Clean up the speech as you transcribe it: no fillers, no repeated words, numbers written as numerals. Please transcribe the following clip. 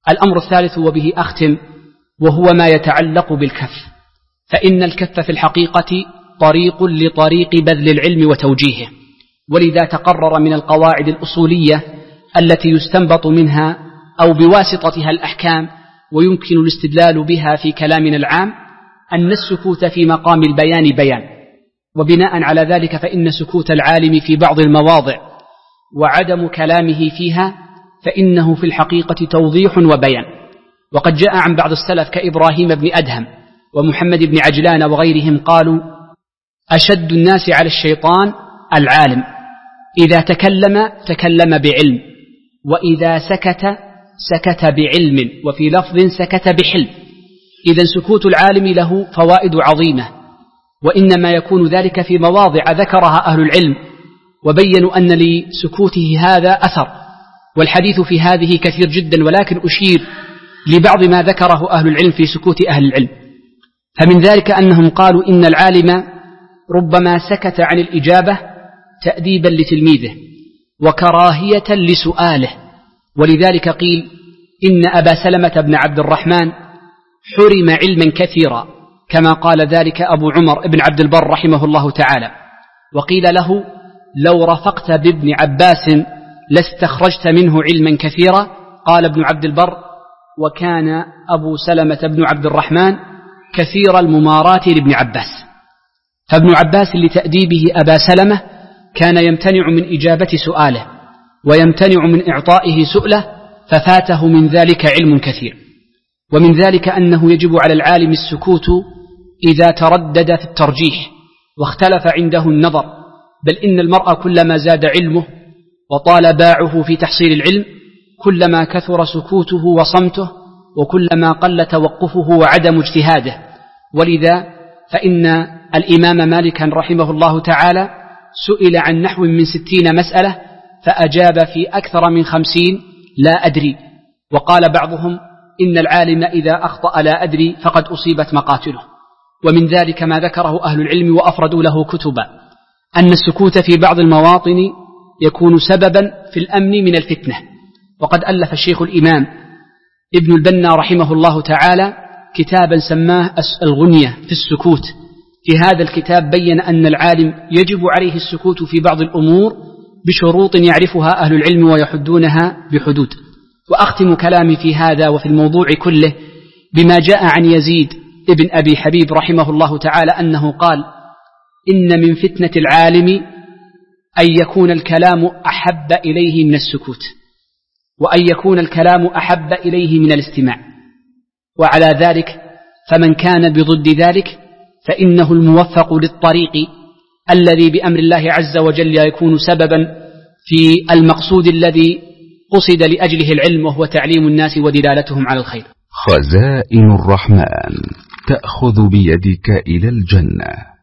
الأمر الثالث وبه أختم، وهو ما يتعلق بالكف. فإن الكف في الحقيقة طريق لطريق بذل العلم وتوجيهه، ولذا تقرر من القواعد الأصولية التي يستنبط منها أو بواسطتها الأحكام ويمكن الاستدلال بها في كلامنا العام أن السكوت في مقام البيان بيان، وبناء على ذلك فإن سكوت العالم في بعض المواضع وعدم كلامه فيها فإنه في الحقيقة توضيح وبيان. وقد جاء عن بعض السلف كإبراهيم بن أدهم ومحمد بن عجلان وغيرهم قالوا: أشد الناس على الشيطان العالم، إذا تكلم بعلم، وإذا سكت بعلم، وفي لفظ سكت بحلم. إذا سكوت العالم له فوائد عظيمة، وإنما يكون ذلك في مواضع ذكرها أهل العلم وبينوا أن لسكوته هذا أثر، والحديث في هذه كثير جدا، ولكن أشير لبعض ما ذكره أهل العلم في سكوت أهل العلم. فمن ذلك أنهم قالوا إن العالم ربما سكت عن الإجابة تأديبا لتلميذه وكراهية لسؤاله، ولذلك قيل إن أبا سلمة بن عبد الرحمن حرم علما كثيرا، كما قال ذلك أبو عمر بن عبد البر رحمه الله تعالى. وقيل له: لو رفقت بابن عباس لاستخرجت منه علما كثيرا. قال ابن عبد البر: وكان أبو سلمة بن عبد الرحمن كثير الممارات لابن عباس. فابن عباس لتأديبه أبا سلمة كان يمتنع من إجابة سؤاله ويمتنع من إعطائه سؤله، ففاته من ذلك علم كثير. ومن ذلك أنه يجب على العالم السكوت إذا تردد في الترجيح واختلف عنده النظر، بل إن المرء كلما زاد علمه وطال باعه في تحصيل العلم كلما كثر سكوته وصمته، وكلما قل توقفه وعدم اجتهاده. ولذا فإن الإمام مالكا رحمه الله تعالى سئل عن نحو من 60 مسألة فأجاب في أكثر من 50 لا أدري. وقال بعضهم إن العالم إذا أخطأ لا أدري فقد أصيبت مقاتله. ومن ذلك ما ذكره أهل العلم وأفردوا له كتبا، أن السكوت في بعض المواطن يكون سببا في الأمن من الفتنة. وقد ألف الشيخ الإمام ابن البنا رحمه الله تعالى كتابا سماه الغنية في السكوت. في هذا الكتاب بين أن العالم يجب عليه السكوت في بعض الأمور بشروط يعرفها أهل العلم ويحدونها بحدود. وأختم كلامي في هذا وفي الموضوع كله بما جاء عن يزيد ابن أبي حبيب رحمه الله تعالى أنه قال: إن من فتنة العالم أن يكون الكلام أحب إليه من السكوت، وأن يكون الكلام أحب إليه من الاستماع. وعلى ذلك فمن كان بضد ذلك فإنه الموفق للطريق الذي بأمر الله عز وجل يكون سببا في المقصود الذي قصد لأجله العلم، وهو تعليم الناس ودلالتهم على الخير. خزائن الرحمن تأخذ بيدك إلى الجنة.